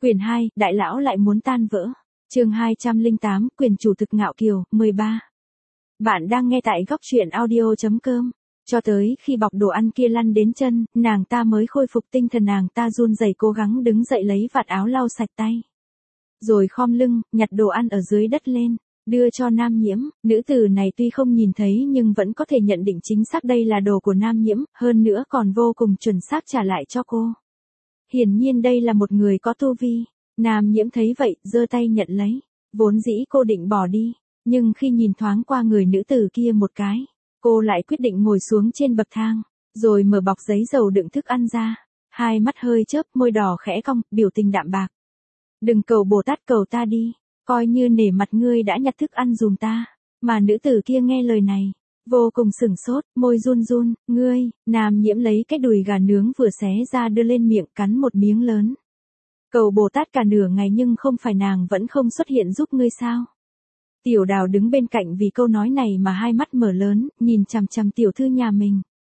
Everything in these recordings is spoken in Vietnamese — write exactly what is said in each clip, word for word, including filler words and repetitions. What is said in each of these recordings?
Quyển hai, đại lão lại muốn tan vỡ. Chương hai trăm lẻ tám, quyền chủ thực ngạo kiều, mười ba. Bạn đang nghe tại góc truyện audio chấm com. Cho tới khi bọc đồ ăn kia lăn đến chân, nàng ta mới khôi phục tinh thần, nàng ta run rẩy cố gắng đứng dậy lấy vạt áo lau sạch tay. Rồi khom lưng, nhặt đồ ăn ở dưới đất lên, đưa cho Nam Nhiễm. Nữ tử này tuy không nhìn thấy nhưng vẫn có thể nhận định chính xác đây là đồ của Nam Nhiễm, hơn nữa còn vô cùng chuẩn xác trả lại cho cô. Hiển nhiên đây là một người có tu vi. Nam Nhiễm thấy vậy, giơ tay nhận lấy. Vốn dĩ cô định bỏ đi, nhưng khi nhìn thoáng qua người nữ tử kia một cái, cô lại quyết định ngồi xuống trên bậc thang, rồi mở bọc giấy dầu đựng thức ăn ra. Hai mắt hơi chớp, môi đỏ khẽ cong, biểu tình đạm bạc. Đừng cầu Bồ Tát cầu ta đi, coi như nể mặt ngươi đã nhặt thức ăn giùm ta. Mà nữ tử kia nghe lời này, vô cùng sửng sốt, môi run run. Ngươi, Nam Nhiễm lấy cái đùi gà nướng vừa xé ra đưa lên miệng, cắn một miếng lớn. Cầu Bồ Tát cả nửa ngày nhưng không phải nàng vẫn không xuất hiện giúp ngươi sao? Tiểu Đào đứng bên cạnh vì câu nói này mà hai mắt mở lớn, nhìn chằm chằm tiểu thư nhà mình.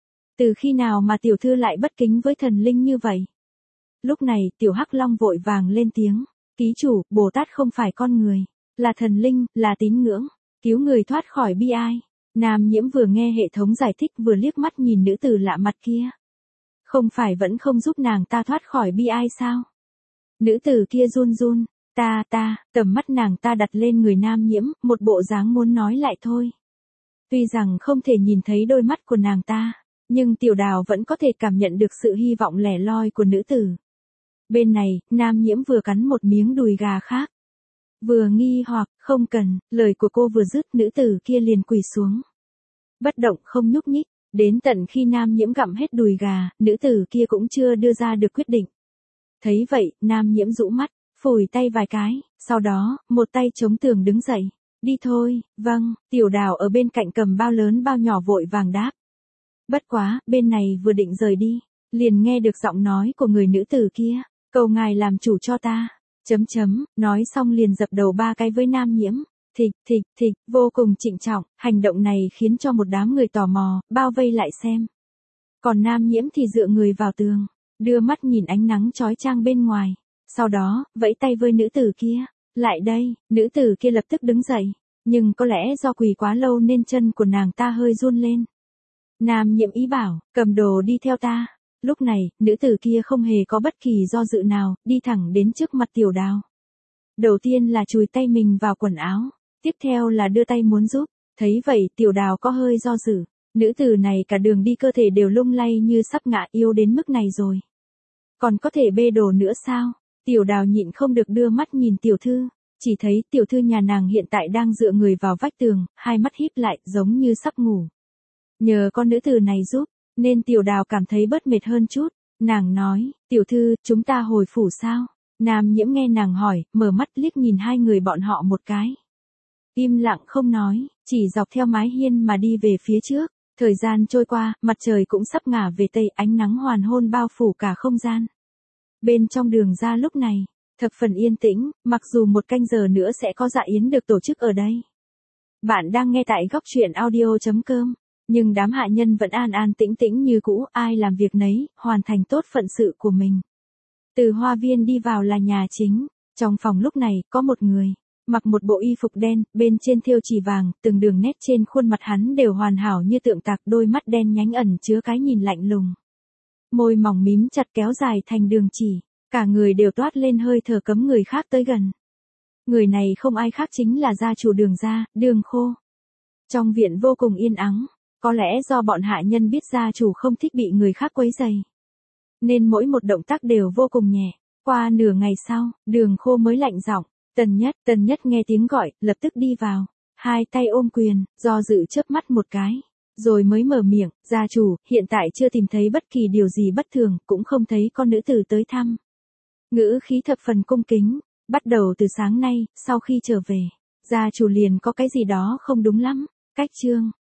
Từ khi nào mà tiểu thư lại bất kính với thần linh như vậy? Lúc này, tiểu Hắc Long vội vàng lên tiếng. Ký chủ, Bồ Tát không phải con người, là thần linh, là tín ngưỡng, cứu người thoát khỏi bi ai. Nam Nhiễm vừa nghe hệ thống giải thích vừa liếc mắt nhìn nữ tử lạ mặt kia. Không phải vẫn không giúp nàng ta thoát khỏi bi ai sao? Nữ tử kia run run, ta ta, tầm mắt nàng ta đặt lên người Nam Nhiễm, một bộ dáng muốn nói lại thôi. Tuy rằng không thể nhìn thấy đôi mắt của nàng ta, nhưng Tiểu Đào vẫn có thể cảm nhận được sự hy vọng lẻ loi của nữ tử. Bên này, Nam Nhiễm vừa cắn một miếng đùi gà khác. Vừa nghi hoặc, không cần, lời của cô vừa dứt, nữ tử kia liền quỳ xuống. Bất động không nhúc nhích, đến tận khi Nam Nhiễm gặm hết đùi gà, nữ tử kia cũng chưa đưa ra được quyết định. Thấy vậy, Nam Nhiễm rũ mắt, phủi tay vài cái, sau đó, một tay chống tường đứng dậy. Đi thôi, vâng, Tiểu Đào ở bên cạnh cầm bao lớn bao nhỏ vội vàng đáp. Bất quá, bên này vừa định rời đi, liền nghe được giọng nói của người nữ tử kia. Cầu ngài làm chủ cho ta, chấm chấm, nói xong liền dập đầu ba cái với Nam Nhiễm. Thịch, thịch, thịch, vô cùng trịnh trọng, hành động này khiến cho một đám người tò mò, bao vây lại xem. Còn Nam Nhiễm thì dựa người vào tường, đưa mắt nhìn ánh nắng chói chang bên ngoài, sau đó, vẫy tay với nữ tử kia. Lại đây, nữ tử kia lập tức đứng dậy, nhưng có lẽ do quỳ quá lâu nên chân của nàng ta hơi run lên. Nam Nhiễm ý bảo, cầm đồ đi theo ta. Lúc này, nữ tử kia không hề có bất kỳ do dự nào, đi thẳng đến trước mặt Tiểu Đào. Đầu tiên là chùi tay mình vào quần áo, tiếp theo là đưa tay muốn giúp. Thấy vậy, Tiểu Đào có hơi do dự. Nữ tử này cả đường đi cơ thể đều lung lay như sắp ngã, yêu đến mức này rồi. Còn có thể bê đồ nữa sao? Tiểu Đào nhịn không được đưa mắt nhìn tiểu thư, chỉ thấy tiểu thư nhà nàng hiện tại đang dựa người vào vách tường, hai mắt híp lại giống như sắp ngủ. Nhờ con nữ tử này giúp, nên Tiểu Đào cảm thấy bớt mệt hơn chút. Nàng nói, tiểu thư, chúng ta hồi phủ sao? Nam Nhiễm nghe nàng hỏi, mở mắt liếc nhìn hai người bọn họ một cái. Im lặng không nói, chỉ dọc theo mái hiên mà đi về phía trước. Thời gian trôi qua, mặt trời cũng sắp ngả về tây, ánh nắng hoàn hôn bao phủ cả không gian. Bên trong đường ra lúc này, thập phần yên tĩnh, mặc dù một canh giờ nữa sẽ có dạ yến được tổ chức ở đây. Bạn đang nghe tại góc truyện audio chấm com. Nhưng đám hạ nhân vẫn an an tĩnh tĩnh như cũ, ai làm việc nấy, hoàn thành tốt phận sự của mình. Từ hoa viên đi vào là nhà chính, trong phòng lúc này, có một người, mặc một bộ y phục đen, bên trên thêu chỉ vàng, từng đường nét trên khuôn mặt hắn đều hoàn hảo như tượng tạc, đôi mắt đen nhánh ẩn chứa cái nhìn lạnh lùng. Môi mỏng mím chặt kéo dài thành đường chỉ, cả người đều toát lên hơi thở cấm người khác tới gần. Người này không ai khác chính là gia chủ Đường gia, Đường Khô. Trong viện vô cùng yên ắng. Có lẽ do bọn hạ nhân biết gia chủ không thích bị người khác quấy rầy, nên mỗi một động tác đều vô cùng nhẹ. Qua nửa ngày sau, Đường Khô mới lạnh giọng, Tần Nhất, Tần Nhất nghe tiếng gọi, lập tức đi vào, hai tay ôm quyền, do dự chớp mắt một cái, rồi mới mở miệng, gia chủ, hiện tại chưa tìm thấy bất kỳ điều gì bất thường, cũng không thấy con nữ tử tới thăm. Ngữ khí thập phần cung kính, bắt đầu từ sáng nay, sau khi trở về, gia chủ liền có cái gì đó không đúng lắm. Cách chương